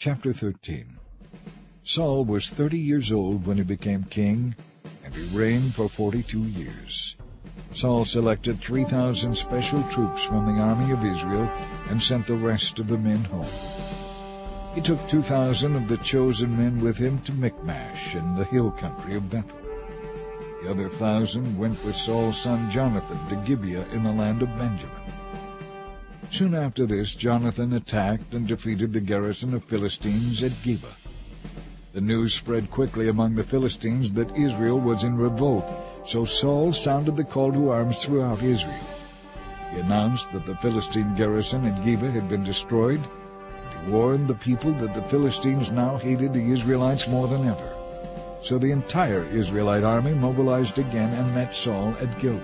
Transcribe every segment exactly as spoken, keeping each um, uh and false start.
Chapter thirteen. Saul was thirty years old when he became king, and he reigned for forty-two years. Saul selected three thousand special troops from the army of Israel and sent the rest of the men home. He took two thousand of the chosen men with him to Michmash in the hill country of Bethel. The other thousand went with Saul's son Jonathan to Gibeah in the land of Benjamin. Soon after this, Jonathan attacked and defeated the garrison of Philistines at Geba. The news spread quickly among the Philistines that Israel was in revolt, so Saul sounded the call to arms throughout Israel. He announced that the Philistine garrison at Geba had been destroyed, and he warned the people that the Philistines now hated the Israelites more than ever. So the entire Israelite army mobilized again and met Saul at Gilgal.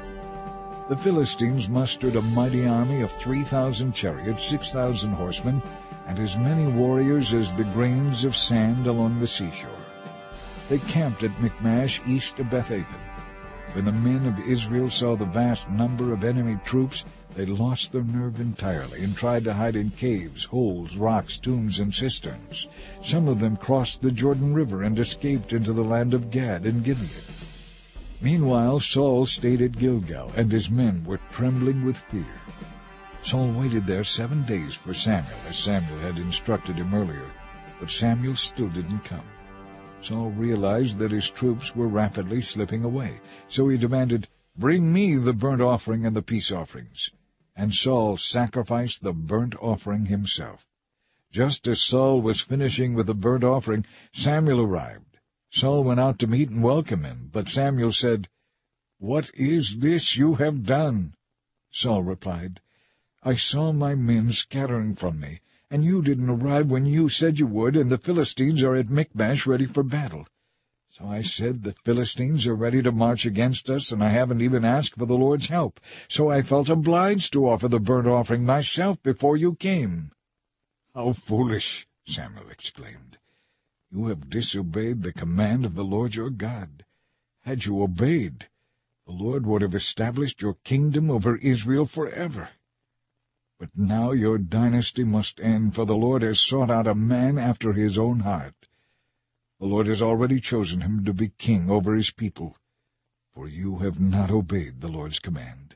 The Philistines mustered a mighty army of three thousand chariots, six thousand horsemen, and as many warriors as the grains of sand along the seashore. They camped at Michmash east of Bethaven. When the men of Israel saw the vast number of enemy troops, they lost their nerve entirely and tried to hide in caves, holes, rocks, tombs, and cisterns. Some of them crossed the Jordan River and escaped into the land of Gad and Gilead. Meanwhile, Saul stayed at Gilgal, and his men were trembling with fear. Saul waited there seven days for Samuel, as Samuel had instructed him earlier, but Samuel still didn't come. Saul realized that his troops were rapidly slipping away, so he demanded, "Bring me the burnt offering and the peace offerings." And Saul sacrificed the burnt offering himself. Just as Saul was finishing with the burnt offering, Samuel arrived. Saul went out to meet and welcome him, but Samuel said, "What is this you have done?" Saul replied, "I saw my men scattering from me, and you didn't arrive when you said you would, and the Philistines are at Michmash ready for battle. So I said, the Philistines are ready to march against us, and I haven't even asked for the Lord's help. So I felt obliged to offer the burnt offering myself before you came." "How foolish!" Samuel exclaimed. "You have disobeyed the command of the Lord your God. Had you obeyed, the Lord would have established your kingdom over Israel forever. But now your dynasty must end, for the Lord has sought out a man after his own heart. The Lord has already chosen him to be king over his people, for you have not obeyed the Lord's command."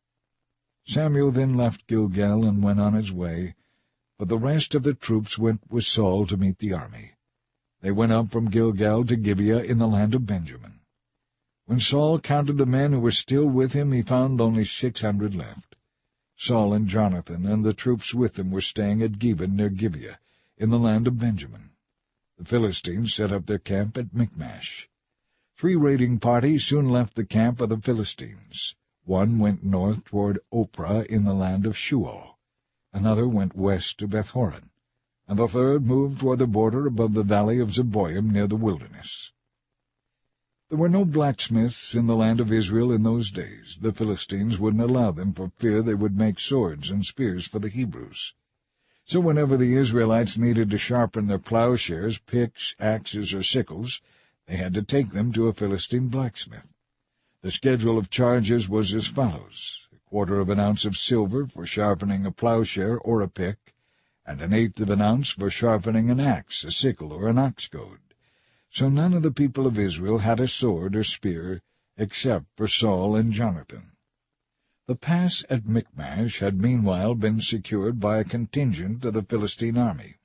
Samuel then left Gilgal and went on his way, but the rest of the troops went with Saul to meet the army. They went up from Gilgal to Gibeah in the land of Benjamin. When Saul counted the men who were still with him, he found only six hundred left. Saul and Jonathan and the troops with them were staying at Geba near Gibeah, in the land of Benjamin. The Philistines set up their camp at Michmash. Three raiding parties soon left the camp of the Philistines. One went north toward Ophrah in the land of Shual. Another went west to Beth-horon, and the third moved toward the border above the valley of Zeboim near the wilderness. There were no blacksmiths in the land of Israel in those days. The Philistines wouldn't allow them for fear they would make swords and spears for the Hebrews. So whenever the Israelites needed to sharpen their plowshares, picks, axes, or sickles, they had to take them to a Philistine blacksmith. The schedule of charges was as follows: a quarter of an ounce of silver for sharpening a plowshare or a pick, and an eighth of an ounce for sharpening an axe, a sickle, or an ox goad. So none of the people of Israel had a sword or spear, except for Saul and Jonathan. The pass at Michmash had meanwhile been secured by a contingent of the Philistine army.